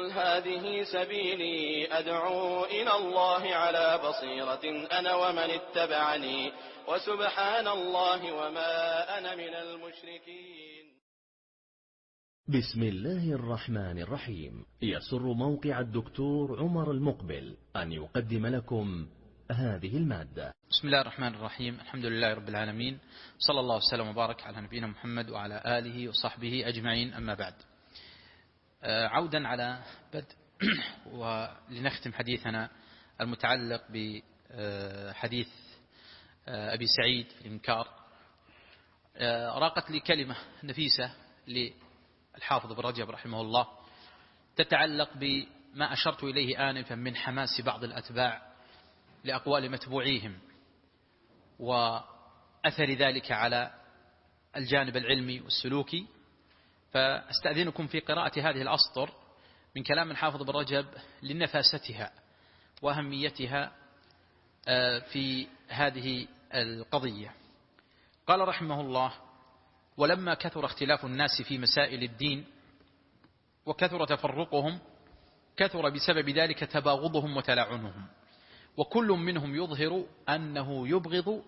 قل هذه سبيلي أدعو إلى الله على بصيرة أنا ومن اتبعني وسبحان الله وما أنا من المشركين. بسم الله الرحمن الرحيم. يسر موقع الدكتور عمر المقبل أن يقدم لكم هذه المادة. بسم الله الرحمن الرحيم. الحمد لله رب العالمين، صلى الله وسلم وبارك على نبينا محمد وعلى آله وصحبه أجمعين، أما بعد. عودا على بدء ولنختم حديثنا المتعلق بحديث أبي سعيد في الإنكار. راقت لي كلمة نفيسة للحافظ ابن رجب رحمه الله تتعلق بما أشرت إليه آنفا من حماس بعض الأتباع لأقوال متبوعيهم وأثر ذلك على الجانب العلمي والسلوكي. فأستأذنكم في قراءة هذه الأسطر من كلام الحافظ ابن رجب لنفاستها وأهميتها في هذه القضية. قال رحمه الله: ولما كثر اختلاف الناس في مسائل الدين وكثر تفرقهم كثر بسبب ذلك تباغضهم وتلاعنهم، وكل منهم يظهر أنه يبغض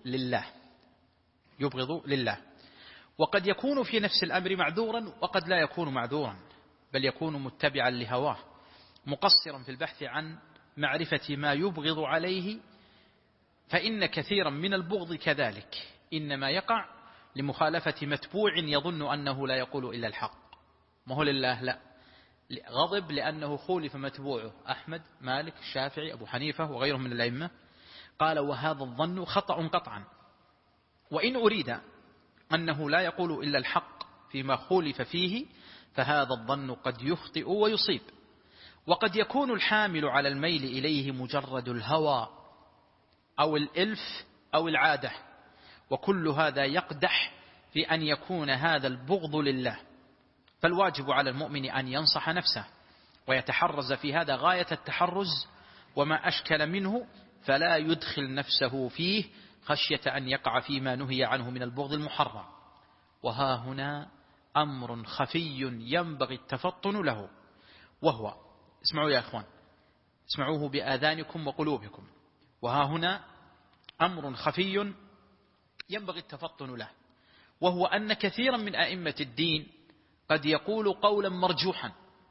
لله، وقد يكون في نفس الأمر معذورا وقد لا يكون معذورا، بل يكون متبعا لهواه مقصرا في البحث عن معرفة ما يبغض عليه. فإن كثيرا من البغض كذلك إنما يقع لمخالفة متبوع يظن أنه لا يقول إلا الحق. ما هو لله، لا، غضب لأنه خولف متبوعه أحمد، مالك، الشافعي، أبو حنيفة وغيرهم من الأئمة. قال: وهذا الظن خطأ قطعا، وإن أريد أنه لا يقول إلا الحق فيما خولف فيه فهذا الظن قد يخطئ ويصيب، وقد يكون الحامل على الميل إليه مجرد الهوى أو الإلف أو العادة، وكل هذا يقدح في أن يكون هذا البغض لله. فالواجب على المؤمن أن ينصح نفسه ويتحرز في هذا غاية التحرز، وما أشكل منه فلا يدخل نفسه فيه خشية أن يقع فيما نهي عنه من البغض المحرم. وها هنا أمر خفي ينبغي التفطن له، وهو، اسمعوا يا أخوان، اسمعوه بآذانكم وقلوبكم، وها هنا أمر خفي ينبغي التفطن له، وهو أن كثيرا من أئمة الدين قد يقول قولا مرجوحا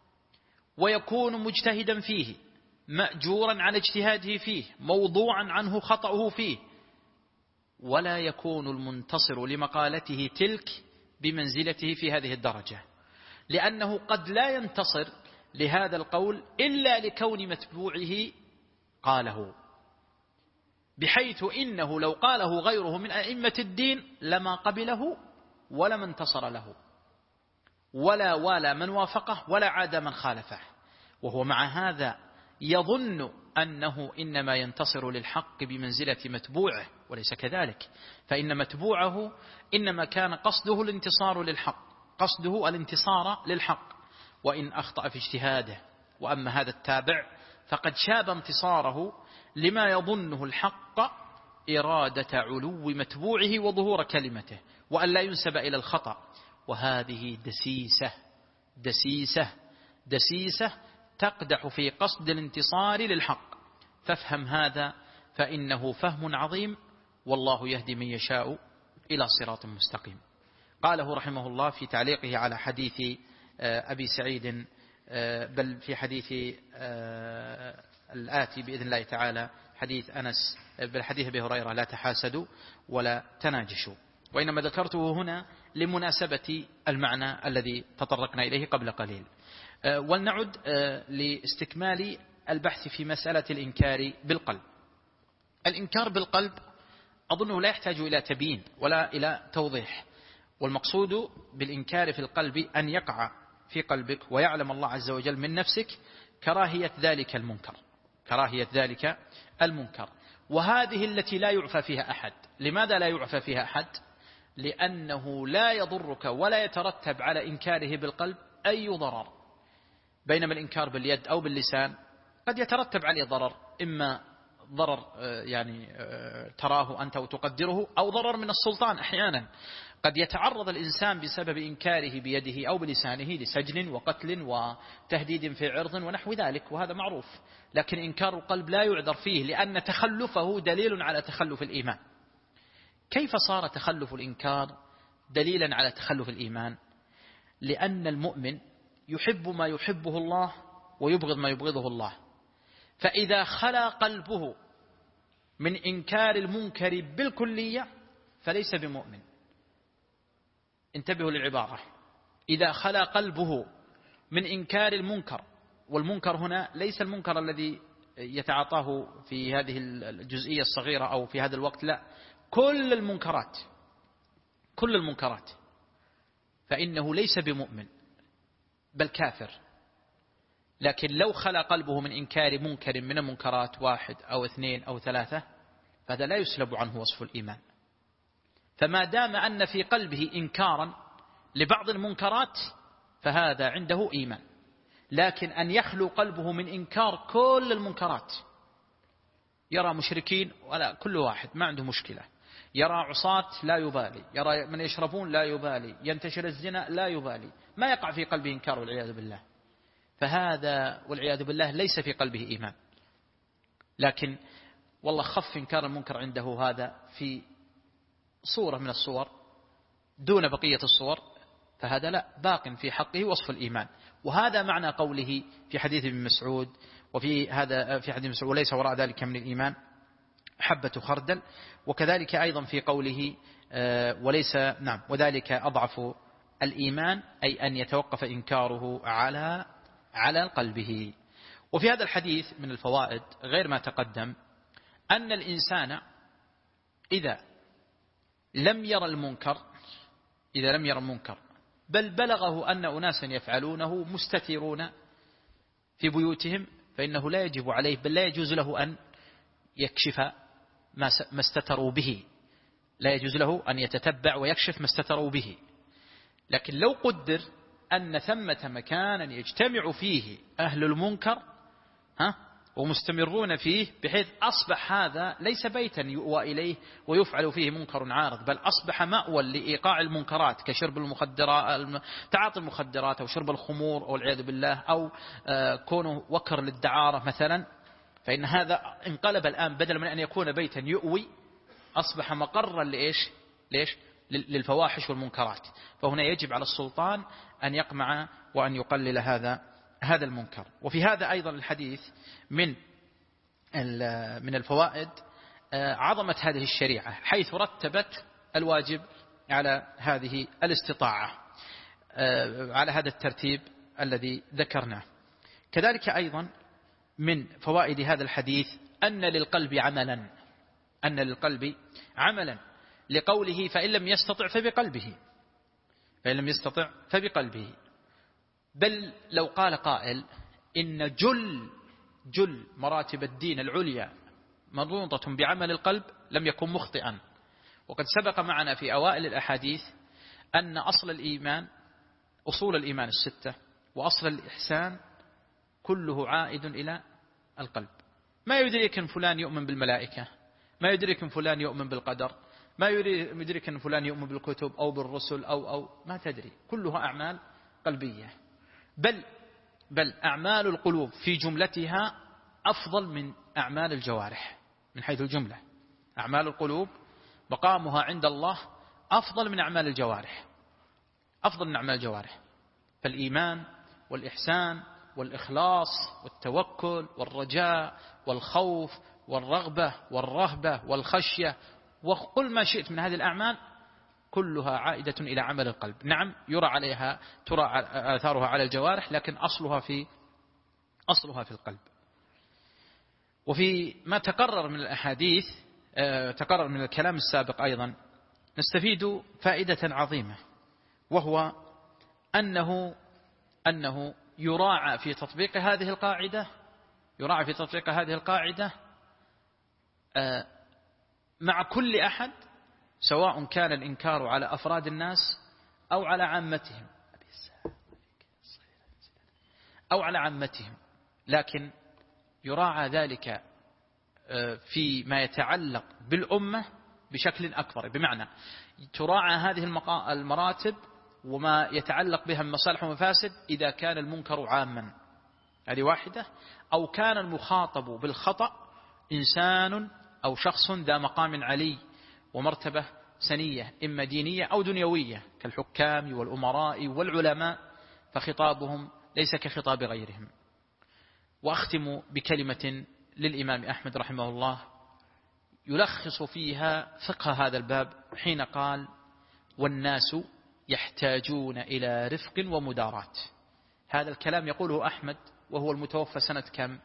ويكون مجتهدا فيه، مأجورا على اجتهاده فيه، موضوعا عنه خطأه فيه، ولا يكون المنتصر لمقالته تلك بمنزلته في هذه الدرجة، لأنه قد لا ينتصر لهذا القول إلا لكون متبوعه قاله، بحيث إنه لو قاله غيره من أئمة الدين لما قبله ولما انتصر له، ولا والى من وافقه ولا عاد من خالفه، وهو مع هذا يظن أنه إنما ينتصر للحق بمنزلة متبوعه، وليس كذلك، فإن متبوعه إنما كان قصده الانتصار للحق، قصده الانتصار للحق، وإن أخطأ في اجتهاده. وأما هذا التابع فقد شاب انتصاره لما يظنه الحق، إرادة علو متبوعه وظهور كلمته، وأن لا ينسب إلى الخطأ. وهذه دسيسة تقدح في قصد الانتصار للحق، فافهم هذا فإنه فهم عظيم، والله يهدي من يشاء إلى صراط مستقيم. قاله رحمه الله في تعليقه على حديث أبي سعيد، بل في حديث الآتي بإذن الله تعالى، حديث أنس، بل حديث أبي هريرة: لا تحاسدوا ولا تناجشوا. وإنما ذكرته هنا لمناسبة المعنى الذي تطرقنا إليه قبل قليل. ولنعد لاستكمال البحث في مسألة الإنكار بالقلب. الإنكار بالقلب أظنه لا يحتاج إلى تبيين ولا إلى توضيح، والمقصود بالإنكار في القلب أن يقع في قلبك ويعلم الله عز وجل من نفسك كراهية ذلك المنكر، وهذه التي لا يعفى فيها أحد. لماذا لا يعفى فيها أحد؟ لأنه لا يضرك ولا يترتب على إنكاره بالقلب أي ضرر، بينما الإنكار باليد أو باللسان قد يترتب عليه ضرر، إما ضرر يعني تراه أنت وتقدره، أو ضرر من السلطان. أحيانا قد يتعرض الإنسان بسبب إنكاره بيده أو بلسانه لسجن وقتل وتهديد في عرض ونحو ذلك، وهذا معروف. لكن إنكار القلب لا يعذر فيه، لأن تخلفه دليل على تخلف الإيمان. كيف صار تخلف الإنكار دليلا على تخلف الإيمان؟ لأن المؤمن يحب ما يحبه الله ويبغض ما يبغضه الله، فإذا خلا قلبه من إنكار المنكر بالكلية فليس بمؤمن. انتبهوا للعبارة، إذا خلا قلبه من إنكار المنكر، والمنكر هنا ليس المنكر الذي يتعاطاه في هذه الجزئية الصغيرة أو في هذا الوقت، لا، كل المنكرات، فإنه ليس بمؤمن بل كافر. لكن لو خلا قلبه من إنكار منكر من المنكرات 1 أو 2 أو 3 فهذا لا يسلب عنه وصف الإيمان. فما دام أن في قلبه إنكارا لبعض المنكرات فهذا عنده إيمان. لكن أن يخلو قلبه من إنكار كل المنكرات، يرى مشركين ولا كل واحد ما عنده مشكلة، يرى عصاة لا يبالي، يرى من يشربون لا يبالي، ينتشر الزنا لا يبالي، ما يقع في قلبه إنكار والعياذ بالله، فهذا والعياذ بالله ليس في قلبه إيمان. لكن والله خف إنكار المنكر عنده هذا في صورة من الصور دون بقية الصور، فهذا لا، باق في حقه وصف الإيمان. وهذا معنى قوله في حديث ابن مسعود، وفي هذا في حديث مسعود وليس وراء ذلك من الإيمان حبة خردل. وكذلك أيضا في قوله وليس وذلك أضعف الإيمان، أي أن يتوقف إنكاره على قلبه. وفي هذا الحديث من الفوائد غير ما تقدم أن الإنسان إذا لم يرى المنكر بل بلغه أن أناسا يفعلونه مستترون في بيوتهم، فإنه لا يجب عليه بل لا يجوز له أن يكشف ما استتروا به، لا يجوز له أن يتتبع ويكشف ما استتروا به. لكن لو قدر أن ثمة مكانا يجتمع فيه أهل المنكر ومستمرون فيه، بحيث أصبح هذا ليس بيتا يؤوى إليه ويفعل فيه منكر عارض، بل أصبح مأوى لإيقاع المنكرات كشرب المخدرات، تعاطي المخدرات أو شرب الخمور أو العياذ بالله، أو كونه وكر للدعارة مثلا، فإن هذا انقلب الآن بدل من أن يكون بيتا يؤوي أصبح مقرا ليش للفواحش والمنكرات. فهنا يجب على السلطان أن يقمع وأن يقلل هذا المنكر. وفي هذا أيضا الحديث من الفوائد عظمة هذه الشريعة، حيث رتبت الواجب على هذه الاستطاعة، على هذا الترتيب الذي ذكرناه. كذلك أيضا من فوائد هذا الحديث أن للقلب عملا لقوله فإن لم يستطع فبقلبه. بل لو قال قائل إن جل مراتب الدين العليا مربوطة بعمل القلب لم يكن مخطئا. وقد سبق معنا في أوائل الأحاديث أن أصول الإيمان 6 وأصل الإحسان كله عائد إلى القلب. ما يدريك أن فلان يؤمن بالملائكة، ما يدريك أن فلان يؤمن بالقدر، ما يدريك أن فلان يؤمن بالكتب أو بالرسل أو ما تدري، كلها أعمال قلبية. بل أعمال القلوب في جملتها أفضل من أعمال الجوارح. من حيث الجملة أعمال القلوب مقامها عند الله أفضل من أعمال الجوارح. فالإيمان والإحسان والإخلاص والتوكل والرجاء والخوف والرغبة والرهبة والخشية وقل ما شئت من هذه الأعمال كلها عائدة إلى عمل القلب. نعم ترى آثارها على الجوارح، لكن أصلها في القلب. وفي ما تقرر من الأحاديث تقرر من الكلام السابق أيضا نستفيد فائدة عظيمة، وهو أنه يراعى في تطبيق هذه القاعدة مع كل أحد، سواء كان الإنكار على أفراد الناس أو على عامتهم، لكن يراعى ذلك فيما يتعلق بالأمة بشكل أكبر، بمعنى تراعى هذه المراتب وما يتعلق بها من مصالح ومفاسد إذا كان المنكر عاما، هذه واحدة، أو كان المخاطب بالخطأ إنسان أو شخص ذا مقام علي ومرتبة سنية إما دينية أو دنيوية كالحكام والأمراء والعلماء، فخطابهم ليس كخطاب غيرهم. وأختم بكلمة للإمام أحمد رحمه الله يلخص فيها فقه هذا الباب حين قال: والناس يحتاجون إلى رفق ومداراة. هذا الكلام يقوله أحمد وهو المتوفى سنة كم؟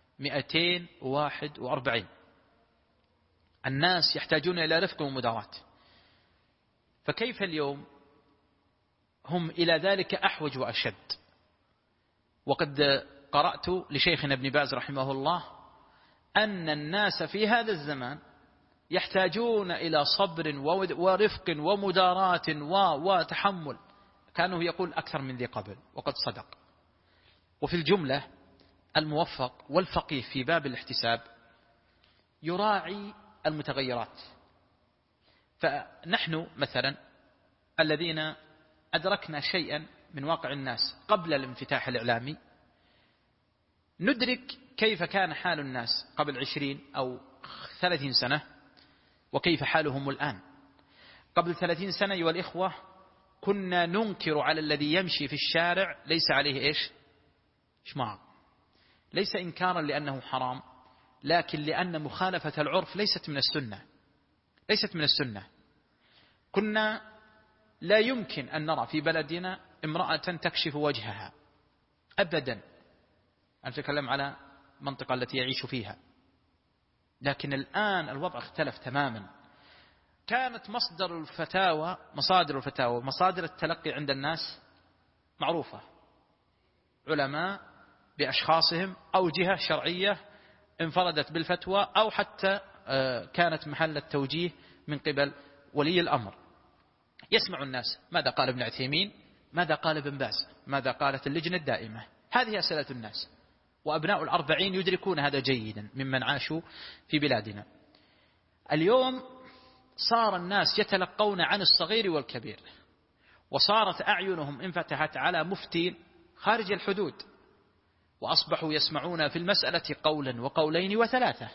241. الناس يحتاجون إلى رفق ومداراة، فكيف اليوم هم إلى ذلك أحوج وأشد؟ وقد قرأت لشيخنا ابن باز رحمه الله أن الناس في هذا الزمان يحتاجون إلى صبر ورفق ومداراة وتحمل، كانه يقول أكثر من ذي قبل، وقد صدق. وفي الجملة الموفق والفقيه في باب الاحتساب يراعي المتغيرات. فنحن مثلا الذين أدركنا شيئا من واقع الناس قبل الانفتاح الإعلامي ندرك كيف كان حال الناس قبل 20 أو 30 سنة وكيف حالهم الآن. قبل 30 سنة أيها الإخوة كنا ننكر على الذي يمشي في الشارع ليس عليه إيش؟ شماغ، ليس إنكارا لأنه حرام، لكن لأن مخالفة العرف ليست من السنة، ليست من السنة. كنا لا يمكن أن نرى في بلدنا امرأة تكشف وجهها أبدا، أنا أتكلم على المنطقة التي يعيش فيها. لكن الآن الوضع اختلف تماما. كانت مصادر الفتاوى مصادر التلقي عند الناس معروفة، علماء بأشخاصهم أو جهة شرعية انفردت بالفتوى أو حتى كانت محل التوجيه من قبل ولي الأمر. يسمع الناس ماذا قال ابن عثيمين، ماذا قال ابن باز، ماذا قالت اللجنة الدائمة. هذه أسئلة الناس، وأبناء 40 يدركون هذا جيدا ممن عاشوا في بلادنا. اليوم صار الناس يتلقون عن الصغير والكبير، وصارت أعينهم انفتحت على مفتين خارج الحدود، وأصبحوا يسمعون في المسألة قولا وقولين وثلاثة،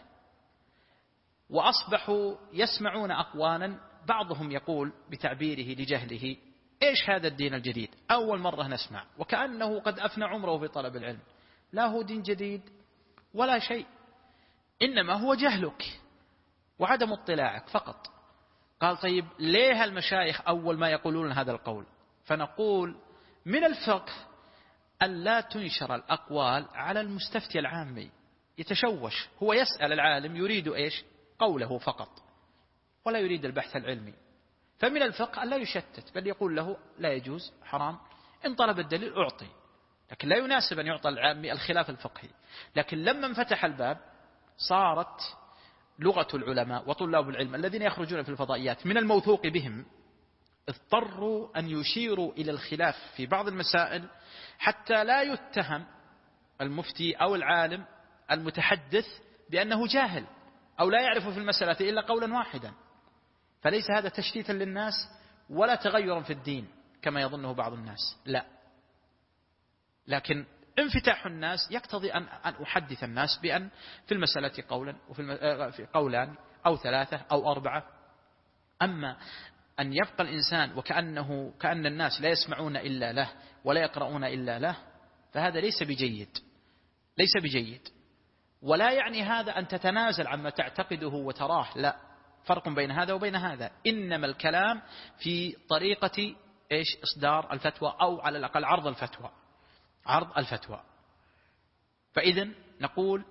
وأصبحوا يسمعون أقوالا بعضهم يقول بتعبيره لجهله: إيش هذا الدين الجديد؟ أول مرة نسمع، وكأنه قد أفنى عمره في طلب العلم. لا هو دين جديد ولا شيء، إنما هو جهلك وعدم اطلاعك فقط. قال: طيب ليه المشايخ أول ما يقولون هذا القول؟ فنقول: من الفقه أن لا تنشر الأقوال على المستفتي العامي، يتشوش، هو يسأل العالم يريد إيش؟ قوله فقط، ولا يريد البحث العلمي. فمن الفقه أن لا يشتت، بل يقول له لا يجوز، حرام، إن طلب الدليل أعطي، لكن لا يناسب أن يعطى العامي الخلاف الفقهي. لكن لما انفتح الباب صارت لغة العلماء وطلاب العلم الذين يخرجون في الفضائيات من الموثوق بهم اضطروا أن يشيروا إلى الخلاف في بعض المسائل حتى لا يتهم المفتي أو العالم المتحدث بأنه جاهل أو لا يعرف في المسألة إلا قولا واحدا. فليس هذا تشتيتا للناس ولا تغيرا في الدين كما يظنه بعض الناس، لا، لكن انفتاح الناس يقتضي أن أحدث الناس بأن في المسألة قولا وفي قولان أو ثلاثة أو أربعة. أما أن يبقى الإنسان كأن الناس لا يسمعون إلا له ولا يقرؤون إلا له، فهذا ليس بجيد، ليس بجيد. ولا يعني هذا أن تتنازل عما تعتقده وتراه، لا، فرق بين هذا وبين هذا. إنما الكلام في طريقة إيش؟ إصدار الفتوى، أو على الأقل عرض الفتوى، عرض الفتوى. فإذن نقول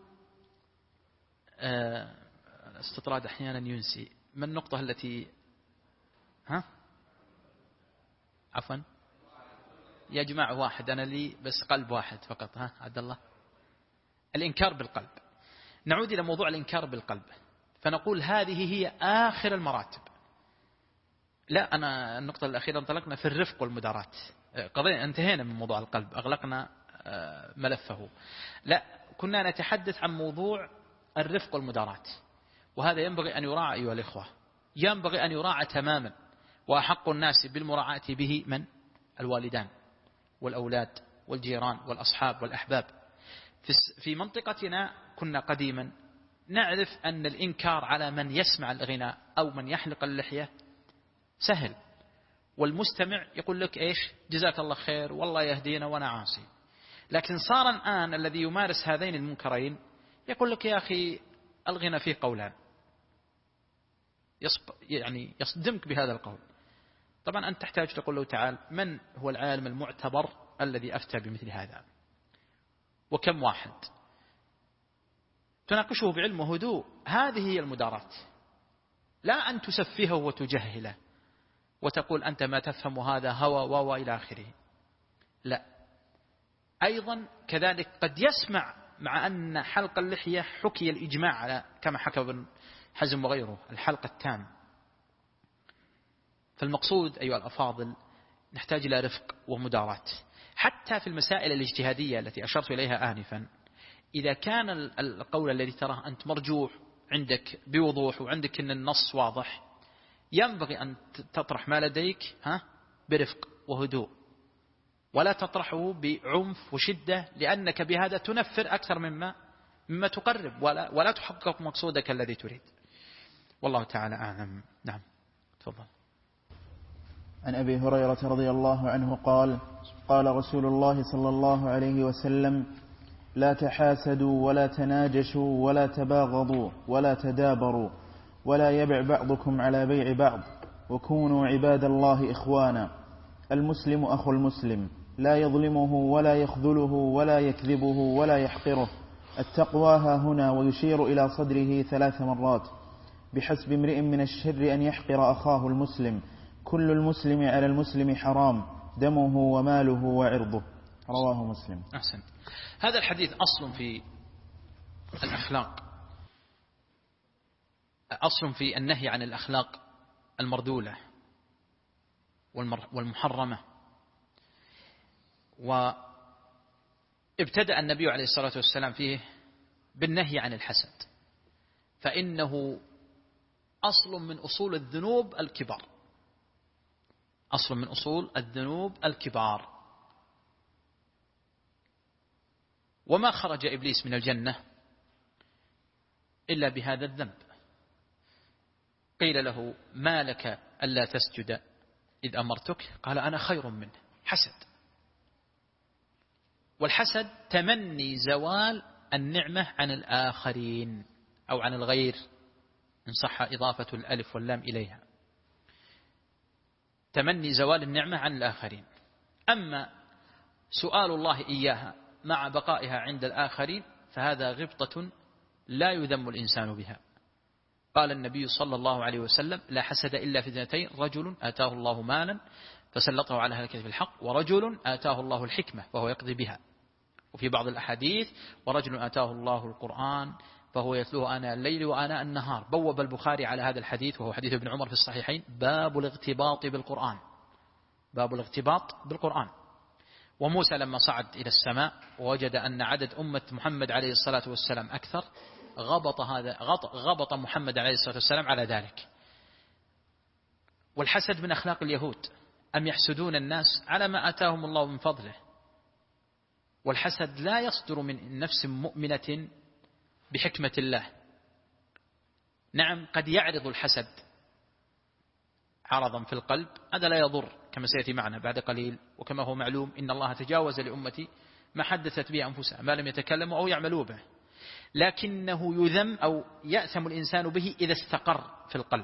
الاستطراد أحيانا ينسي. ما النقطة التي عفوا يا جماعة واحد، أنا لي بس قلب واحد فقط. عبد الله، الإنكار بالقلب. نعود إلى موضوع الإنكار بالقلب، فنقول هذه هي آخر المراتب. لا، أنا النقطة الأخيرة انطلقنا في الرفق والمداراة، قضية انتهينا من موضوع القلب، أغلقنا ملفه. لا، كنا نتحدث عن موضوع الرفق والمداراة، وهذا ينبغي أن يراعى أيها الإخوة، ينبغي أن يراعى تماما. وأحق الناس بالمراعاة به من؟ الوالدان والأولاد والجيران والأصحاب والأحباب. في منطقتنا كنا قديما نعرف أن الإنكار على من يسمع الغناء أو من يحلق اللحية سهل، والمستمع يقول لك إيش؟ جزاك الله خير والله يهدينا وأنا عاصي. لكن صار الآن الذي يمارس هذين المنكرين يقول لك يا أخي الغنى فيه قولان، يعني يصدمك بهذا القول. طبعا أنت تحتاج تقول له تعال من هو العالم المعتبر الذي أفتى بمثل هذا، وكم واحد تناقشه بعلم وهدوء. هذه هي المداراة، لا أن تسفهه وتجهله وتقول أنت ما تفهم هذا هوى وإلى آخره. لا، أيضا كذلك قد يسمع مع أن حلق اللحية حكي الإجماع على كما حكى ابن حزم وغيره الحلق التام. فالمقصود أيها الأفاضل نحتاج إلى رفق ومداراة حتى في المسائل الاجتهادية التي أشرت إليها آنفا. إذا كان القول الذي تراه أنت مرجوح عندك بوضوح وعندك أن النص واضح، ينبغي أن تطرح ما لديك برفق وهدوء، ولا تطرحه بعنف وشدة، لأنك بهذا تنفر أكثر مما تقرب ولا تحقق مقصودك الذي تريد. والله تعالى أعلم. نعم تفضل. عن أبي هريرة رضي الله عنه قال: قال رسول الله صلى الله عليه وسلم: لا تحاسدوا ولا تناجشوا ولا تباغضوا ولا تدابروا ولا يبع بعضكم على بيع بعض وكونوا عباد الله إخوانا. المسلم أخو المسلم لا يظلمه ولا يخذله ولا يكذبه ولا يحقره. التقوى ها هنا، ويشير إلى صدره 3 مرات. بحسب امرئ من الشر أن يحقر أخاه المسلم. كل المسلم على المسلم حرام، دمه وماله وعرضه. رواه مسلم. أحسن. هذا الحديث أصل في الأخلاق، أصل في النهي عن الأخلاق المردولة والمحرمة. وابتدأ النبي عليه الصلاة والسلام فيه بالنهي عن الحسد، فإنه أصل من أصول الذنوب الكبار، أصل من أصول الذنوب الكبار. وما خرج إبليس من الجنة إلا بهذا الذنب. قيل له: ما لك ألا تسجد إذ أمرتك؟ قال: أنا خير منه. حسد. والحسد تمني زوال النعمة عن الآخرين أو عن الغير، إن صح إضافة الألف واللام إليها، تمني زوال النعمة عن الآخرين. أما سؤال الله إياها مع بقائها عند الآخرين فهذا غبطة لا يذم الإنسان بها. قال النبي صلى الله عليه وسلم: لا حسد إلا في 2: رجل آتاه الله مالا فسلطه على هلكة الحق، ورجل آتاه الله الحكمة فهو يقضي بها. وفي بعض الأحاديث: ورجل آتاه الله القرآن فهو يتلوه آناء الليل وآناء النهار. بوب البخاري على هذا الحديث وهو حديث ابن عمر في الصحيحين: باب الاغتباط بالقرآن، باب الاغتباط بالقرآن. وموسى لما صعد إلى السماء ووجد أن عدد أمة محمد عليه الصلاة والسلام أكثر، غبط محمد عليه الصلاة والسلام على ذلك. والحسد من أخلاق اليهود، أم يحسدون الناس على ما آتاهم الله من فضله. والحسد لا يصدر من نفس مؤمنة بحكمة الله. نعم قد يعرض الحسد عرضا في القلب، هذا لا يضر كما سيأتي معنا بعد قليل. وكما هو معلوم إن الله تجاوز لأمتي ما حدثت به أنفسها ما لم يتكلموا أو يعملوا به، لكنه يذم أو يأثم الإنسان به إذا استقر في القلب.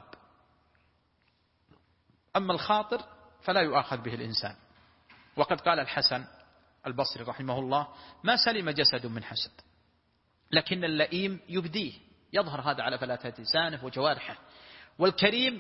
أما الخاطر فلا يؤاخذ به الإنسان. وقد قال الحسن البصري رحمه الله: ما سلم جسد من حسد، لكن اللئيم يبديه، يظهر هذا على فلاتة لسانه وجوارحه، والكريم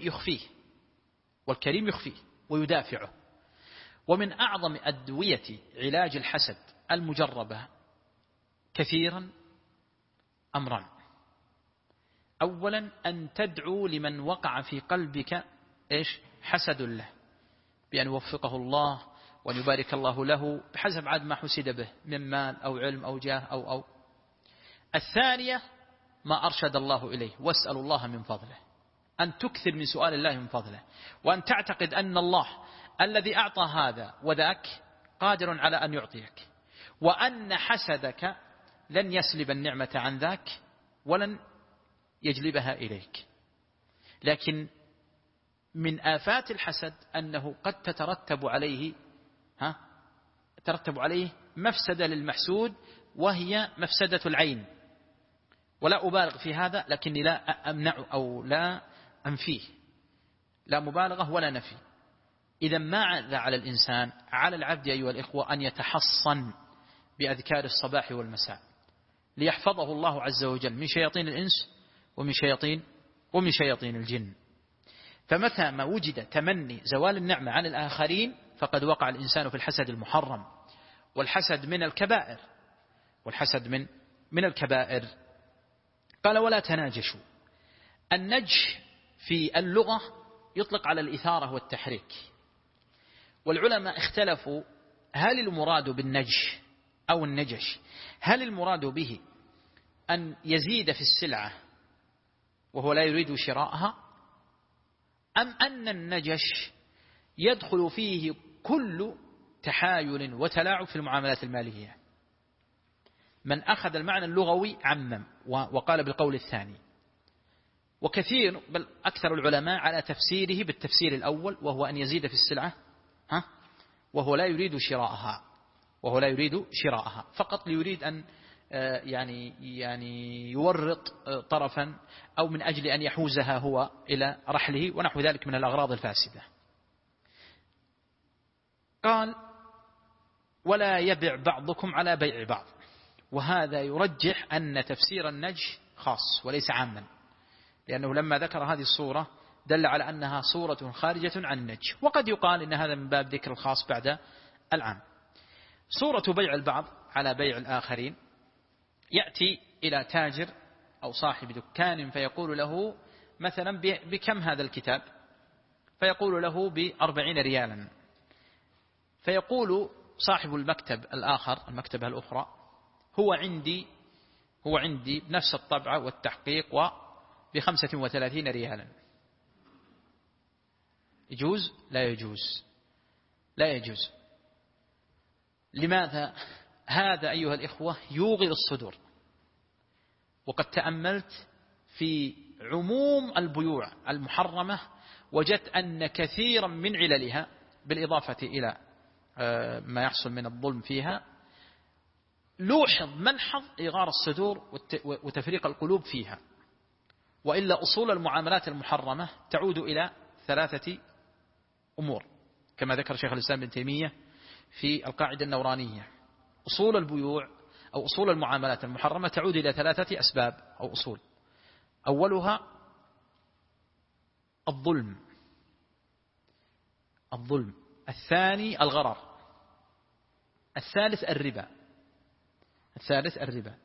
يخفيه ويدافعه. ومن أعظم أدوية علاج الحسد المجربة كثيرا أمران: أولا أن تدعو لمن وقع في قلبك حسد له بأن يوفقه الله وأن يبارك الله له بحسب عاد ما حسد به من مال أو علم أو جاه أو. الثانية ما أرشد الله إليه. واسأل الله من فضله، أن تكثر من سؤال الله من فضله، وأن تعتقد أن الله الذي أعطى هذا وذاك قادر على أن يعطيك، وأن حسدك لن يسلب النعمة عن ذاك ولن يجلبها إليك. لكن من آفات الحسد أنه قد تترتب عليه مفسدة للمحسود، وهي مفسدة العين. ولا أبالغ في هذا، لكني لا أمنع أو لا أنفيه، لا مبالغة ولا نفي. إذا ماذا على الإنسان؟ على العبد أيها الإخوة أن يتحصن بأذكار الصباح والمساء ليحفظه الله عز وجل من شياطين الإنس ومن شياطين الجن. فمتى ما وجد تمني زوال النعمة عن الآخرين فقد وقع الإنسان في الحسد المحرم، والحسد من الكبائر، من الكبائر. قال ولا تناجشوا. النجش في اللغة يطلق على الإثارة والتحريك، والعلماء اختلفوا هل المراد بالنجش أو النجش، هل المراد به أن يزيد في السلعة وهو لا يريد شراءها، أم أن النجش يدخل فيه كل تحايل وتلاعب في المعاملات المالية؟ من أخذ المعنى اللغوي عمم وقال بالقول الثاني، وكثير بل أكثر العلماء على تفسيره بالتفسير الأول، وهو أن يزيد في السلعة وهو لا يريد شراءها فقط ليريد أن يعني يورط طرفا، أو من أجل أن يحوزها هو إلى رحله ونحو ذلك من الأغراض الفاسدة. قال ولا يبع بعضكم على بيع بعض، وهذا يرجح أن تفسير النجش خاص وليس عاما، لأنه لما ذكر هذه الصورة دل على أنها صورة خارجة عن النجش، وقد يقال إن هذا من باب ذكر الخاص بعد العام. صورة بيع البعض على بيع الآخرين: يأتي إلى تاجر أو صاحب دكان فيقول له مثلا بكم هذا الكتاب؟ فيقول له ب40 ريالا. فيقول صاحب المكتب الآخر، المكتبة الأخرى: هو عندي بنفس الطبعة والتحقيق ب35 ريالا. يجوز؟ لا يجوز. لماذا؟ هذا أيها الإخوة يوغل الصدور. وقد تأملت في عموم البيوع المحرمة وجدت أن كثيرا من عللها بالإضافة إلى ما يحصل من الظلم فيها لوحظ ملحظ إغار الصدور وتفريق القلوب فيها. وإلا أصول المعاملات المحرمة تعود إلى 3 أمور كما ذكر شيخ الإسلام ابن تيمية في القاعدة النورانية. أصول البيوع أو أصول المعاملات المحرمة تعود إلى 3 أسباب أو أصول. أولها الظلم، الثاني الغرر، الثالث الربا.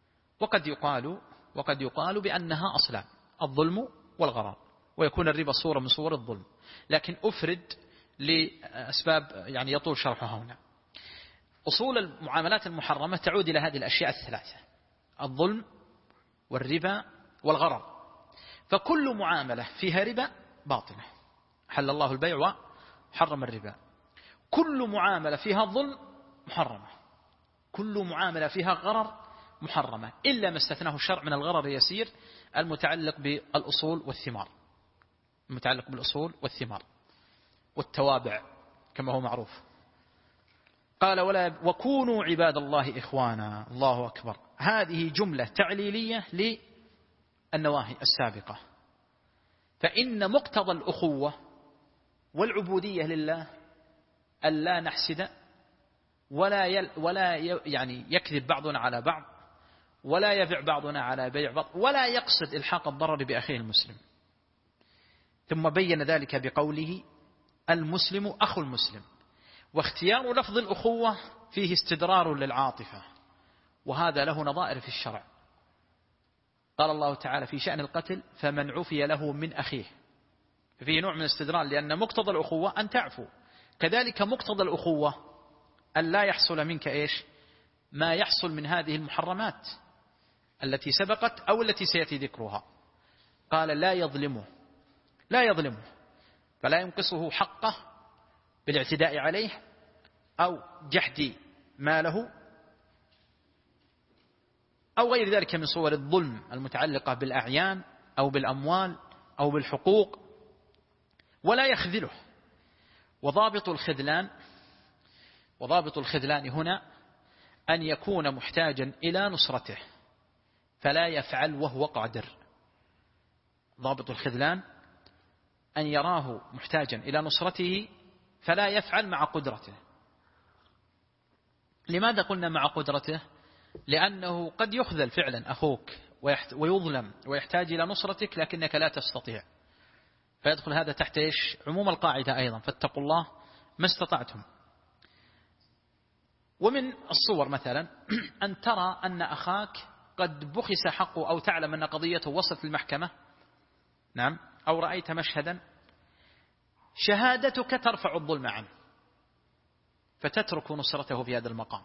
وقد يقال بأنها أصلان: الظلم والغرر، ويكون الربا صورة من صور الظلم، لكن أفرد لأسباب يعني يطول شرحها هنا. أصول المعاملات المحرمة تعود إلى هذه الأشياء 3: الظلم والربا والغرر. فكل معاملة فيها ربا باطلة، حل الله البيع وحرم الربا. كل معاملة فيها ظلم محرمة، كل معاملة فيها غرر محرمة، إلا ما استثناه الشرع من الغرر اليسير المتعلق بالأصول والثمار والتوابع كما هو معروف. قال وكونوا عباد الله إخوانا. الله أكبر. هذه جملة تعليلية للنواهي السابقة. فإن مقتضى الأخوة والعبودية لله ألا نحسد ولا يعني يكذب بعضنا على بعض، ولا يبيع بعضنا على بيع بعض، ولا يقصد إلحاق الضرر بأخيه المسلم. ثم بين ذلك بقوله: المسلم أخو المسلم. واختيار لفظ الأخوة فيه استدرار للعاطفة، وهذا له نظائر في الشرع. قال الله تعالى في شأن القتل: فمن عفي له من أخيه. فيه نوع من الاستدرار، لأن مقتضى الأخوة أن تعفو. كذلك مقتضى الأخوة أن لا يحصل منك ما يحصل من هذه المحرمات. التي سبقت أو التي سيأتي ذكرها. قال لا يظلمه فلا ينقصه حقه بالاعتداء عليه أو جحد ماله أو غير ذلك من صور الظلم المتعلقة بالأعيان أو بالأموال أو بالحقوق، ولا يخذله. وضابط الخذلان هنا أن يكون محتاجا إلى نصرته فلا يفعل وهو قادر. ضابط الخذلان أن يراه محتاجا إلى نصرته فلا يفعل مع قدرته. لماذا قلنا مع قدرته؟ لأنه قد يخذل فعلا أخوك ويظلم ويحتاج إلى نصرتك لكنك لا تستطيع، فيدخل هذا تحت إيش؟ عموم القاعدة أيضا، فاتقوا الله ما استطعتم. ومن الصور مثلا أن ترى أن أخاك قد بخس حقه أو تعلم أن قضيته وصلت للمحكمة، نعم، أو رأيت مشهدا، شهادتك ترفع الظلم عنه فتترك نصرته في هذا المقام.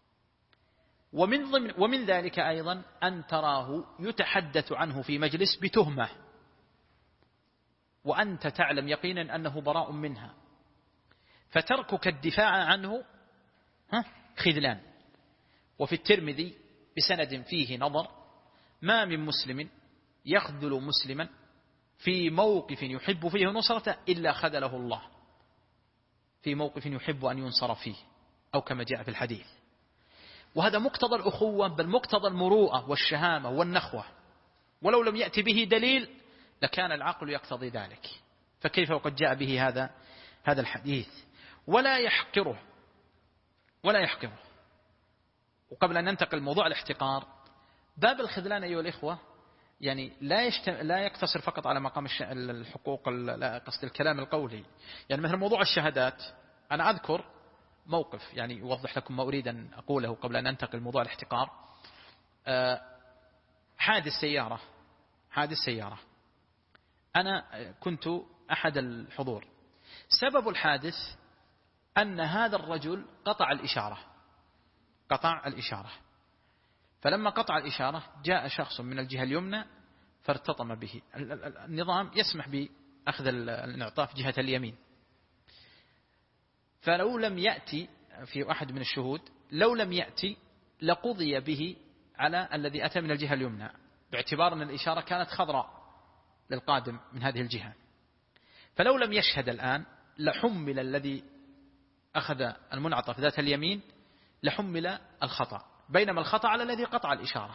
ومن ذلك أيضا أن تراه يتحدث عنه في مجلس بتهمة وأنت تعلم يقينا أنه براء منها، فتركك الدفاع عنه خذلان. وفي الترمذي بسند فيه نظر: ما من مسلم يخذل مسلما في موقف يحب فيه نصرته إلا خذله الله في موقف يحب أن ينصر فيه، أو كما جاء في الحديث. وهذا مقتضى الأخوة، بل مقتضى المروءة والشهامة والنخوة، ولو لم يأتي به دليل لكان العقل يقتضي ذلك، فكيف وقد جاء به هذا الحديث. ولا يحقره. وقبل أن ننتقل موضوع الاحتقار، باب الخذلان أيها الإخوة يعني لا يقتصر فقط على مقام الحقوق، لا قصد الكلام القولي. يعني مثل موضوع الشهادات، أنا أذكر موقف يعني يوضح لكم ما أريد أن أقوله قبل أن ننتقل موضوع الاحتقار. حادث سيارة، أنا كنت أحد الحضور. سبب الحادث أن هذا الرجل قطع الإشارة، فلما قطع الإشارة جاء شخص من الجهة اليمنى فارتطم به. النظام يسمح بأخذ الانعطاف جهة اليمين، فلو لم يأتي في أحد من الشهود لو لم يأتي لقضي به على الذي أتى من الجهة اليمنى، باعتبار أن الإشارة كانت خضراء للقادم من هذه الجهة. فلو لم يشهد الآن لحمل الذي أخذ المنعطف ذات اليمين لحمل الخطأ، بينما الخطأ على الذي قطع الإشارة.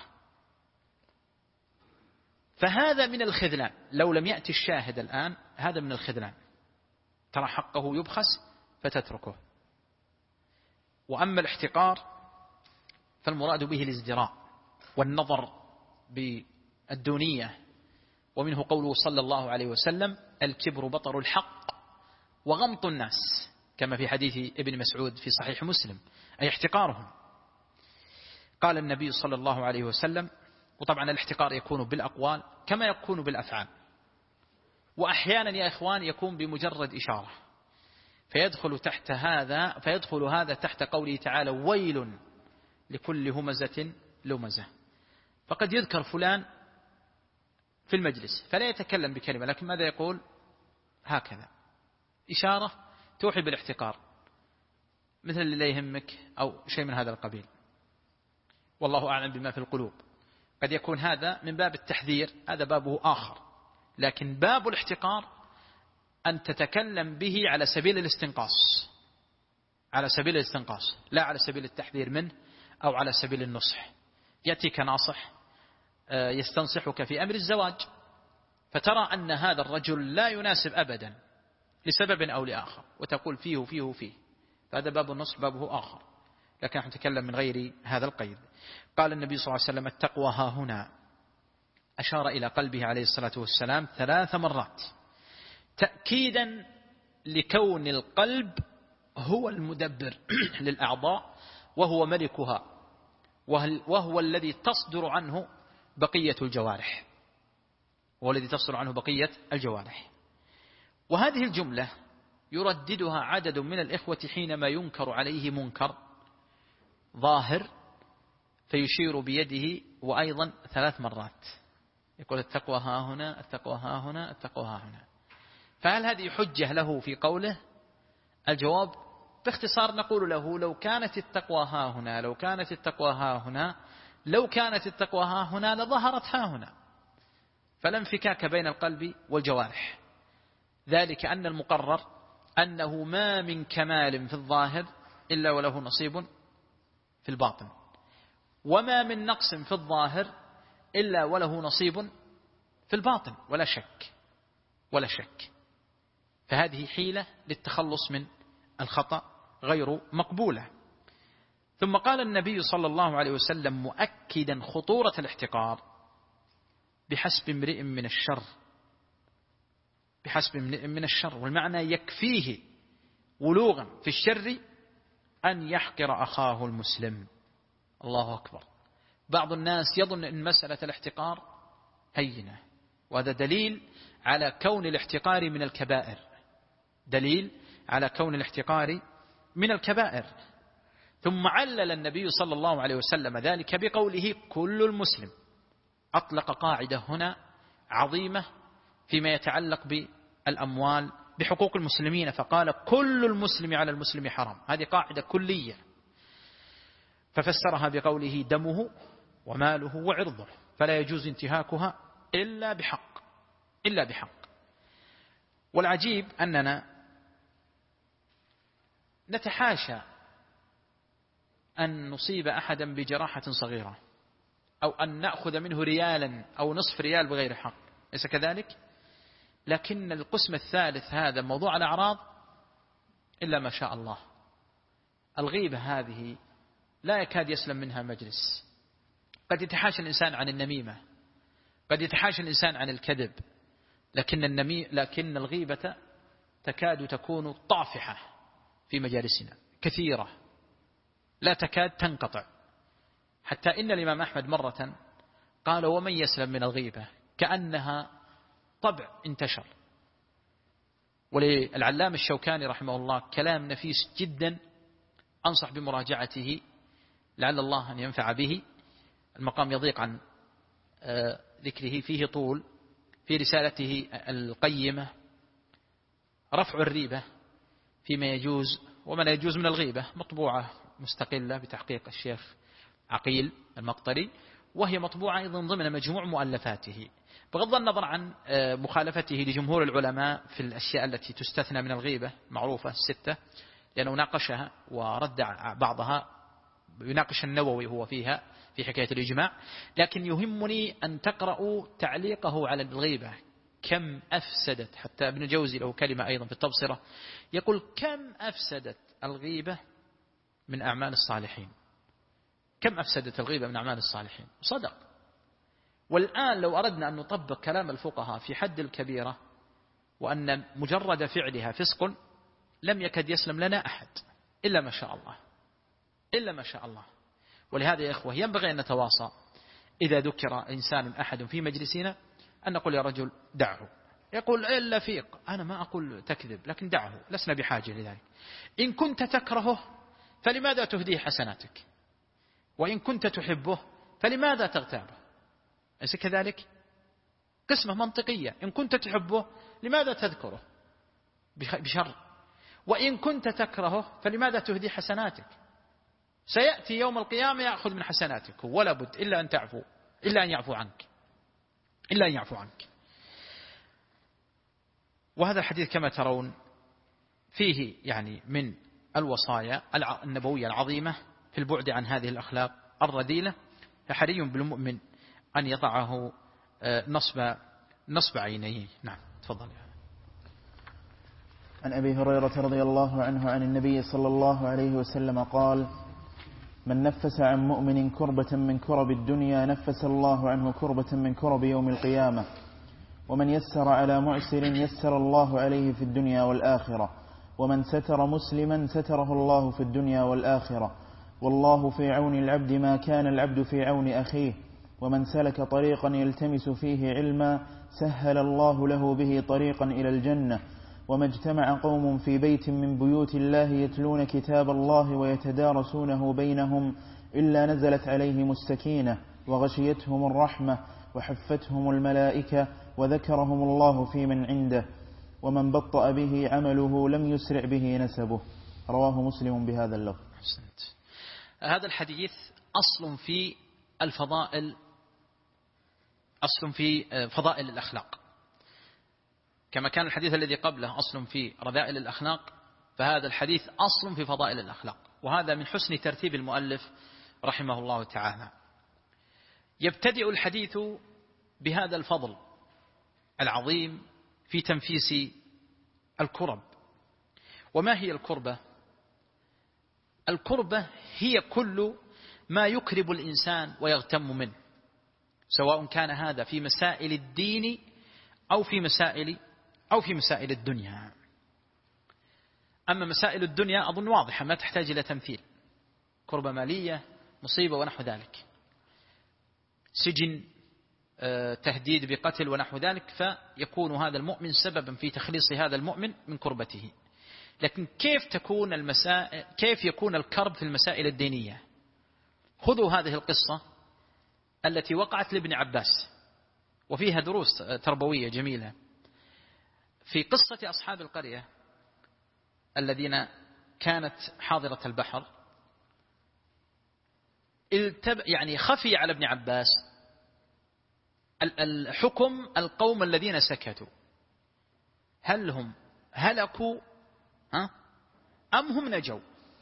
فهذا من الخذلان، لو لم يأتي الشاهد الآن هذا من الخذلان، ترى حقه يبخس فتتركه. وأما الاحتقار فالمراد به الازدراء والنظر بالدونية، ومنه قوله صلى الله عليه وسلم: الكبر بطر الحق وغمط الناس، كما في حديث ابن مسعود في صحيح مسلم، أي احتقارهم. قال النبي صلى الله عليه وسلم، وطبعا الاحتقار يكون بالأقوال كما يكون بالأفعال، وأحيانا يا إخوان يكون بمجرد إشارة، فيدخل هذا تحت قوله تعالى: ويل لكل همزة لمزة. فقد يذكر فلان في المجلس فلا يتكلم بكلمة، لكن ماذا يقول؟ هكذا، إشارة توحي بالاحتقار، مثل اللي لا يهمك أو شيء من هذا القبيل، والله أعلم بما في القلوب. قد يكون هذا من باب التحذير، هذا بابه آخر، لكن باب الاحتقار أن تتكلم به على سبيل الاستنقاص، لا على سبيل التحذير منه أو على سبيل النصح. يأتيك ناصح يستنصحك في أمر الزواج، فترى أن هذا الرجل لا يناسب أبدا لسبب أو لآخر، وتقول فيه، فهذا باب النصح بابه آخر، لكن نحن نتكلم من غير هذا القيد. قال النبي صلى الله عليه وسلم: التقوى ها هنا، أشار إلى قلبه عليه الصلاة والسلام 3 مرات، تأكيدا لكون القلب هو المدبر للأعضاء وهو ملكها، وهو الذي تصدر عنه بقية الجوارح. وهذه الجملة يرددها عدد من الإخوة حينما ينكر عليه منكر ظاهر، فيشير بيده وأيضا 3 مرات يقول التقوى ها هنا، التقوى ها هنا، التقوى ها هنا. فهل هذه حجة له في قوله؟ الجواب باختصار نقول له لو كانت التقوى ها هنا، لو كانت التقوى ها هنا، لو كانت التقوى ها هنا لظهرت ها هنا، فلا انفكاك بين القلب والجوارح. ذلك أن المقرر أنه ما من كمال في الظاهر إلا وله نصيب في الباطن، وما من نقص في الظاهر إلا وله نصيب في الباطن، ولا شك ولا شك. فهذه حيلة للتخلص من الخطأ غير مقبولة. ثم قال النبي صلى الله عليه وسلم مؤكدا خطورة الاحتقار: بحسب امرئ من الشر، بحسب امرئ من الشر، والمعنى يكفيه ولوغا في الشر أن يحقر أخاه المسلم. الله أكبر. بعض الناس يظن أن مسألة الاحتقار هينة، وهذا دليل على كون الاحتقار من الكبائر، دليل على كون الاحتقار من الكبائر. ثم علل النبي صلى الله عليه وسلم ذلك بقوله كل المسلم. أطلق قاعدة هنا عظيمة فيما يتعلق بالأموال، بحقوق المسلمين، فقال كل المسلم على المسلم حرام. هذه قاعدة كلية، ففسرها بقوله دمه وماله وعرضه، فلا يجوز انتهاكها إلا بحق، إلا بحق. والعجيب أننا نتحاشى أن نصيب أحدا بجراحة صغيرة، أو أن نأخذ منه ريالا أو نصف ريال بغير حق، ليس كذلك؟ لكن القسم الثالث هذا موضوع الأعراض إلا ما شاء الله. الغيبة هذه لا يكاد يسلم منها مجلس. قد يتحاشى الإنسان عن النميمة، قد يتحاشى الإنسان عن الكذب، لكن الغيبة تكاد تكون طافحة في مجالسنا، كثيرة لا تكاد تنقطع. حتى إن الإمام أحمد مرة قال ومن يسلم من الغيبة، كأنها طبع انتشر. وللعلام الشوكاني رحمه الله كلام نفيس جدا، أنصح بمراجعته لعل الله أن ينفع به. المقام يضيق عن ذكره، فيه طول، في رسالته القيمة رفع الريبة فيما يجوز وما لا يجوز من الغيبة، مطبوعة مستقلة بتحقيق الشيخ عقيل المقطري، وهي مطبوعة أيضا ضمن مجموع مؤلفاته، بغض النظر عن مخالفته لجمهور العلماء في الأشياء التي تستثنى من الغيبة معروفة 6، لأنه ناقشها ورد بعضها، يناقش النووي هو فيها في حكاية الإجماع. لكن يهمني أن تقرأوا تعليقه على الغيبة كم أفسدت. حتى ابن الجوزي له كلمة أيضا في التبصرة يقول كم أفسدت الغيبة من أعمال الصالحين، كم أفسدت الغيبة من أعمال الصالحين. صدق. والآن لو أردنا أن نطبق كلام الفقهاء في حد الكبيرة، وأن مجرد فعلها فسق، لم يكد يسلم لنا أحد إلا ما شاء الله، إلا ما شاء الله. ولهذا يا إخوة ينبغي أن نتواصى. إذا ذكر إنسان أحد في مجلسنا أن نقول يا رجل دعه، يقول إلا فيق، أنا ما أقول تكذب، لكن دعه، لسنا بحاجة لذلك. إن كنت تكرهه فلماذا تهديه حسناتك؟ وإن كنت تحبه فلماذا تغتابه؟ أليس كذلك؟ قسمة منطقية. إن كنت تحبه لماذا تذكره بشر؟ وإن كنت تكرهه فلماذا تهدي حسناتك؟ سيأتي يوم القيامة يأخذ من حسناتك، ولا بد إلا أن تعفو، إلا أن يعفو عنك، إلا أن يعفو عنك. وهذا الحديث كما ترون فيه يعني من الوصايا النبوية العظيمة في البعد عن هذه الأخلاق الرذيلة. فحري بالمؤمن أن يضعه نصب عينيه. نعم تفضل. عن أبي هريرة رضي الله عنه عن النبي صلى الله عليه وسلم قال: من نفس عن مؤمن كربة من كرب الدنيا نفس الله عنه كربة من كرب يوم القيامة، ومن يسر على معسر يسر الله عليه في الدنيا والآخرة، ومن ستر مسلما ستره الله في الدنيا والآخرة، والله في عون العبد ما كان العبد في عون أخيه، ومن سلك طريقا يلتمس فيه علما سهل الله له به طريقا إلى الجنة. وما اجتمع قوم في بيت من بيوت الله يتلون كتاب الله ويتدارسونه بينهم إلا نزلت عليهم السكينة وغشيتهم الرحمة وحفتهم الملائكة وذكرهم الله في من عنده ومن بطأ به عمله لم يسرع به نسبه. رواه مسلم بهذا اللفظ. أحسنت. هذا الحديث أصل في الفضائل، أصل في فضائل الأخلاق، كما كان الحديث الذي قبله أصل في رذائل الأخلاق، فهذا الحديث أصل في فضائل الأخلاق. وهذا من حسن ترتيب المؤلف رحمه الله تعالى. يبتدئ الحديث بهذا الفضل العظيم في تنفيس الكرب. وما هي الكربة؟ الكربة هي كل ما يكرب الإنسان ويغتم منه، سواء كان هذا في مسائل الدين أو في مسائل الدنيا. أما مسائل الدنيا أظن واضحة ما تحتاج إلى تمثيل، كربة مالية، مصيبة ونحو ذلك، سجن، تهديد بقتل ونحو ذلك، فيكون هذا المؤمن سببا في تخليص هذا المؤمن من كربته. لكن كيف يكون الكرب في المسائل الدينية؟ خذوا هذه القصة التي وقعت لابن عباس وفيها دروس تربوية جميلة. في قصة أصحاب القرية الذين كانت حاضرة البحر، يعني خفي على ابن عباس الحكم القوم الذين سكتوا، هل هم هلكوا أم هم نجوا؟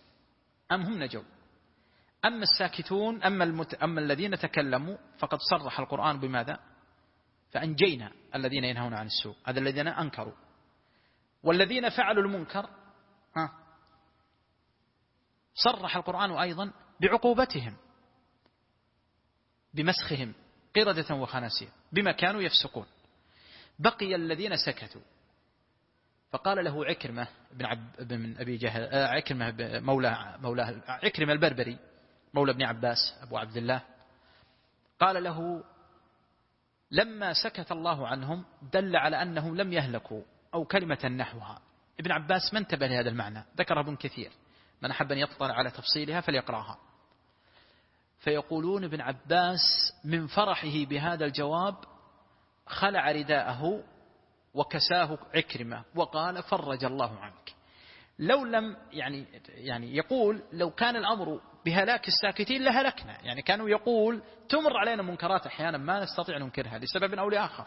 أما الساكتون، أما الذين تكلموا فقد صرح القرآن بماذا؟ فأنجينا الذين ينهون عن السوء، هذا الذين أنكروا. والذين فعلوا المنكر صرح القرآن أيضا بعقوبتهم، بمسخهم قردة وخناسير بما كانوا يفسقون. بقي الذين سكتوا، فقال له عكرمة بن أبي جهل، عكرمة مولاه عكرمة البربري مولى ابن عباس أبو عبد الله، قال له لما سكت الله عنهم دل على أنهم لم يهلكوا، أو كلمة نحوها. ابن عباس ما انتبه لهذا المعنى، ذكرها ابن كثير، من أحب أن يطلع على تفصيلها فليقرأها. فيقولون ابن عباس من فرحه بهذا الجواب خلع رداءه وكساه عكرمة وقال فرج الله عنك. لو لم يعني يقول لو كان الأمر بهلاك الساكتين لهلكنا، يعني كانوا يقول تمر علينا منكرات أحيانا ما نستطيع أن ننكرها لسبب أو لآخر.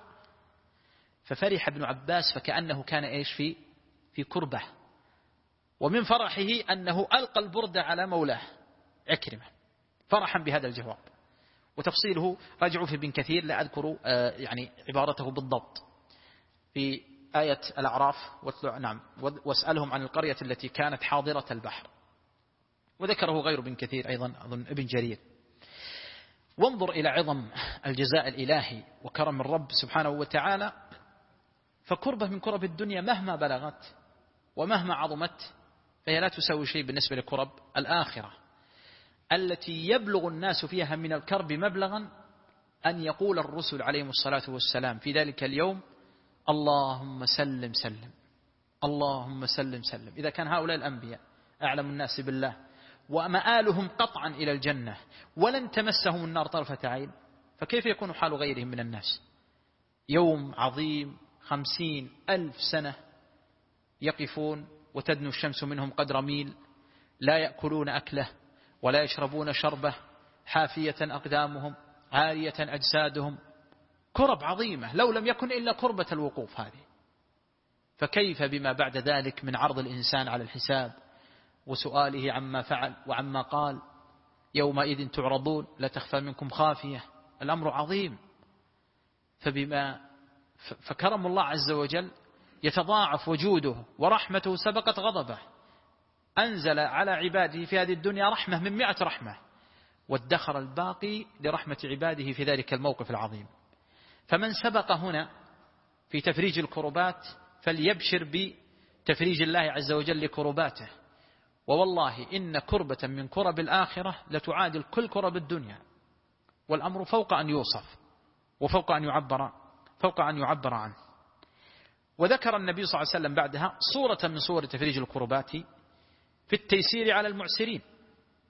ففرح ابن عباس فكأنه كان إيش في كربة، ومن فرحه أنه ألقى البرد على مولاه عكرمة فرحا بهذا الجواب. وتفصيله رجعوا في ابن كثير، لا أذكر يعني عبارته بالضبط، في آية الأعراف واسألهم عن القرية التي كانت حاضرة البحر، وذكره غير ابن كثير أيضا أظن ابن جرير. وانظر إلى عظم الجزاء الإلهي وكرم الرب سبحانه وتعالى، فكربة من كرب الدنيا مهما بلغت ومهما عظمت فهي لا تساوي شيء بالنسبة لكرب الآخرة التي يبلغ الناس فيها من الكرب مبلغا أن يقول الرسل عليهم الصلاة والسلام في ذلك اليوم اللهم سلم سلم، اللهم سلم سلم. إذا كان هؤلاء الأنبياء أعلم الناس بالله ومآلهم قطعا إلى الجنة ولن تمسهم النار طرفة عين، فكيف يكون حال غيرهم من الناس؟ يوم عظيم 50,000 سنة يقفون وتدنو الشمس منهم قدر ميل، لا يأكلون أكله ولا يشربون شربه، حافية أقدامهم عارية أجسادهم، كرب عظيمة لو لم يكن إلا كربة الوقوف هذه. فكيف بما بعد ذلك من عرض الإنسان على الحساب وسؤاله عما فعل وعما قال، يومئذ تعرضون لا تخفى منكم خافية، الأمر عظيم. فكرم الله عز وجل يتضاعف وجوده ورحمته سبقت غضبه، أنزل على عباده في هذه الدنيا رحمة من 100 رحمة، وادخر الباقي لرحمة عباده في ذلك الموقف العظيم. فمن سبق هنا في تفريج الكربات فليبشر بتفريج الله عز وجل لكرباته. ووالله إن كربة من كرب الآخرة لتعادل كل كرب الدنيا، والأمر فوق أن يوصف وفوق أن يعبر عنه. وذكر النبي صلى الله عليه وسلم بعدها صورة من صور تفريج الكربات في التيسير على المعسرين،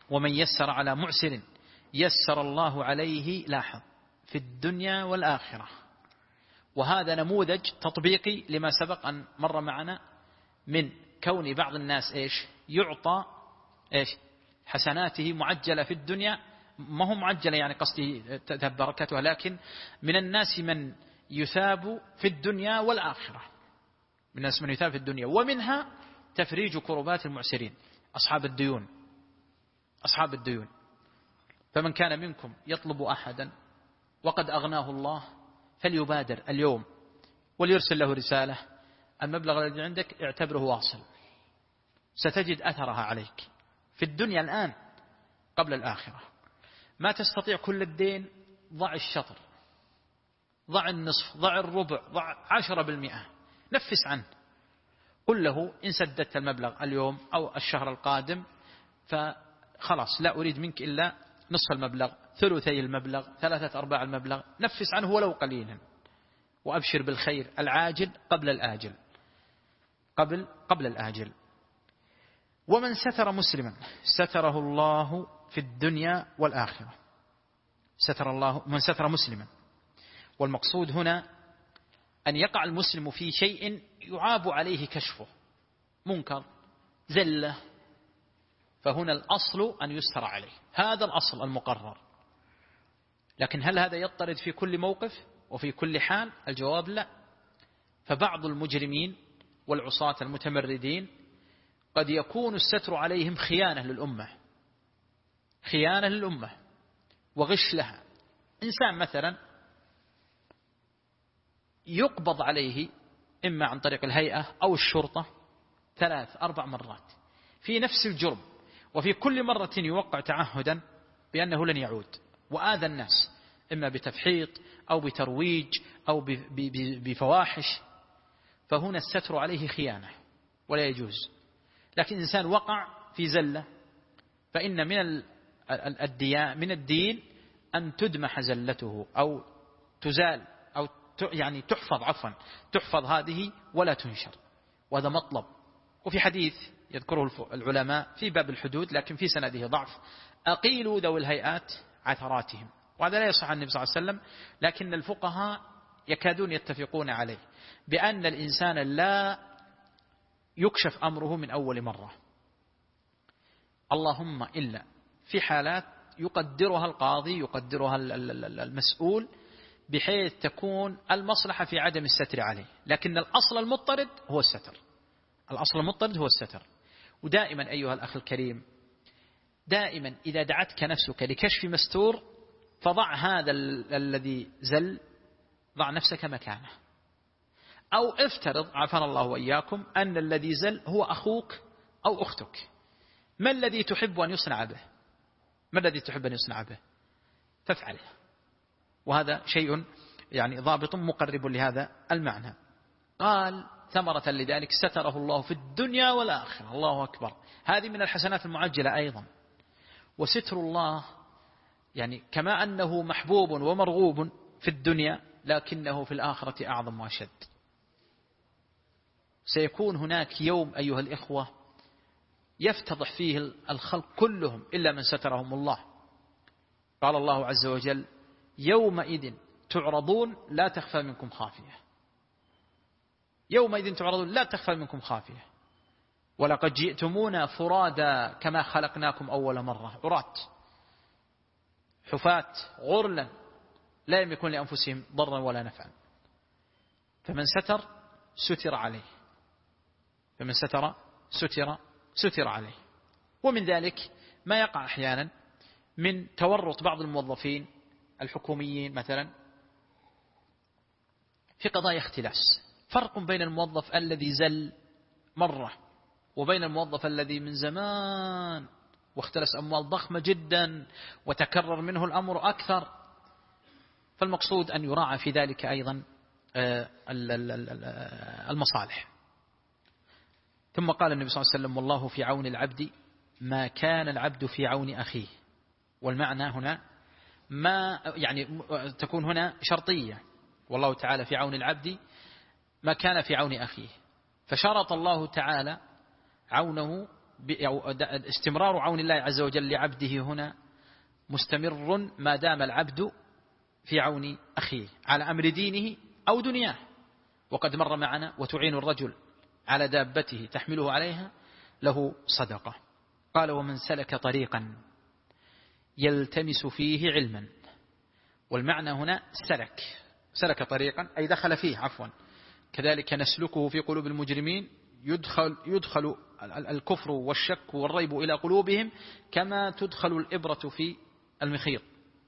ومن يسر على معسر يسر الله عليه، لاحظ، في الدنيا والآخرة. وهذا نموذج تطبيقي لما سبق أن مر معنا من كون بعض الناس يعطى حسناته معجلة في الدنيا، ما هو معجلة يعني قصدي تذهب بركتها، لكن من الناس من يثاب في الدنيا والآخرة، من الناس من يثاب في الدنيا، ومنها تفريج كربات المعسرين، أصحاب الديون. فمن كان منكم يطلب أحدا وقد أغناه الله فليبادر اليوم وليرسل له رسالة: المبلغ الذي عندك اعتبره واصل، ستجد أثرها عليك في الدنيا الآن قبل الآخرة. ما تستطيع كل الدين، ضع الشطر، ضع النصف، ضع الربع، ضع 10%، نفس عنه. قل له إن سددت المبلغ اليوم أو الشهر القادم فخلاص لا أريد منك إلا نصف المبلغ، ثلثي المبلغ، 3/4 المبلغ، نفس عنه ولو قليلا، وأبشر بالخير العاجل قبل الآجل، قبل الآجل. ومن ستر مسلما ستره الله في الدنيا والآخرة. ستر الله من ستر مسلما، والمقصود هنا أن يقع المسلم في شيء يعاب عليه كشفه، منكر، زلة، فهنا الأصل أن يستر عليه، هذا الأصل المقرر. لكن هل هذا يضطرد في كل موقف وفي كل حال؟ الجواب لا. فبعض المجرمين والعصاة المتمردين قد يكون الستر عليهم خيانة للأمة وغش لها. إنسان مثلا يقبض عليه إما عن طريق الهيئة أو الشرطة 3-4 مرات في نفس الجرم، وفي كل مرة يوقع تعهدا بأنه لن يعود، وآذى الناس إما بتفحيط أو بترويج أو بفواحش، فهنا الستر عليه خيانة ولا يجوز. لكن إنسان وقع في زلة فإن من الدين أن تدمح زلته أو تزال أو يعني تحفظ هذه ولا تنشر، وهذا مطلب. وفي حديث يذكره العلماء في باب الحدود لكن في سنده ضعف: أقيلوا ذوي الهيئات عثراتهم. وهذا لا يصح عن النبي صلى الله عليه وسلم، لكن الفقهاء يكادون يتفقون عليه بأن الإنسان لا يكشف أمره من أول مرة، اللهم إلا في حالات يقدرها القاضي، يقدرها المسؤول، بحيث تكون المصلحة في عدم الستر عليه. لكن الأصل المضطرد هو الستر. ودائما أيها الأخ الكريم، دائما إذا دعتك نفسك لكشف مستور فضع هذا الذي زل، ضع نفسك مكانه. أو افترض عافانا الله وإياكم أن الذي زل هو أخوك أو أختك، ما الذي تحب أن يصنع به؟ فافعله. وهذا شيء يعني ضابط مقرب لهذا المعنى. قال: ثمرة لذلك ستره الله في الدنيا والآخرة. الله أكبر. هذه من الحسنات المعجلة أيضا. وستر الله يعني كما أنه محبوب ومرغوب في الدنيا، لكنه في الآخرة أعظم وأشد. سيكون هناك يوم أيها الإخوة يفتضح فيه الخلق كلهم إلا من سترهم الله. قال الله عز وجل: يومئذ تعرضون لا تخفى منكم خافية. يومئذ تعرضون لا تخفى منكم خافية، ولقد جئتمونا فرادا كما خلقناكم أول مرة، عراة حفاة غرلا لا يملكون لأنفسهم ضرا ولا نفعا. فمن ستر ستر عليه، فمن ستر عليه. ومن ذلك ما يقع أحيانا من تورط بعض الموظفين الحكوميين مثلا في قضايا اختلاس. فرق بين الموظف الذي زل مرة وبين الموظف الذي من زمان واختلس أموال ضخمة جدا وتكرر منه الأمر أكثر. فالمقصود أن يراعى في ذلك أيضا المصالح. ثم قال النبي صلى الله عليه وسلم: والله في عون العبد ما كان العبد في عون أخيه. والمعنى هنا ما يعني تكون هنا شرطية، والله تعالى في عون العبد ما كان في عون أخيه، فشرط الله تعالى عونه استمرار عون الله عز وجل لعبده هنا مستمر ما دام العبد في عون أخيه على أمر دينه أو دنياه. وقد مر معنا وتعين الرجل على دابته تحمله عليها له صدقة. قال ومن سلك طريقا يلتمس فيه علما. والمعنى هنا سلك طريقا أي دخل فيه عفوا. كذلك نسلكه في قلوب المجرمين يدخل الكفر والشك والريب إلى قلوبهم كما تدخل الإبرة في المخيط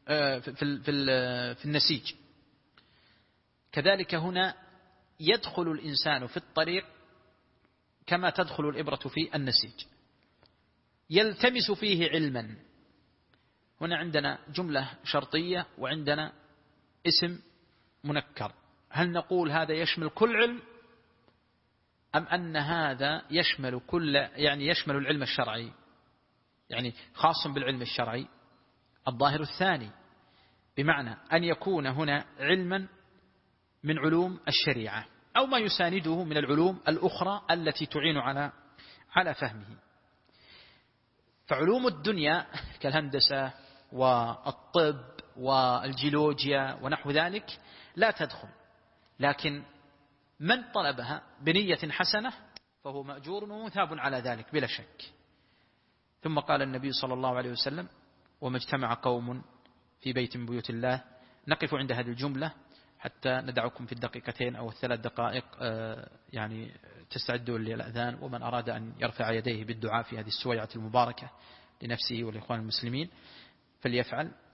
في النسيج. كذلك هنا يدخل الإنسان في الطريق كما تدخل الإبرة في النسيج. يلتمس فيه علما، هنا عندنا جملة شرطية وعندنا اسم منكر. هل نقول هذا يشمل كل علم أم أن هذا يشمل يشمل العلم الشرعي، يعني خاص بالعلم الشرعي؟ الظاهر الثاني، بمعنى أن يكون هنا علما من علوم الشريعة أو ما يسانده من العلوم الأخرى التي تعين على فهمه. فعلوم الدنيا كالهندسة والطب والجيولوجيا ونحو ذلك لا تدخل، لكن من طلبها بنية حسنة فهو مأجور ومثاب على ذلك بلا شك. ثم قال النبي صلى الله عليه وسلم وما اجتمع قوم في بيت من بيوت الله. نقف عند هذه الجملة حتى ندعكم في الدقيقتين أو الثلاث دقائق يعني تستعدوا للأذان. ومن أراد أن يرفع يديه بالدعاء في هذه السويعة المباركة لنفسه والإخوان المسلمين فليفعل.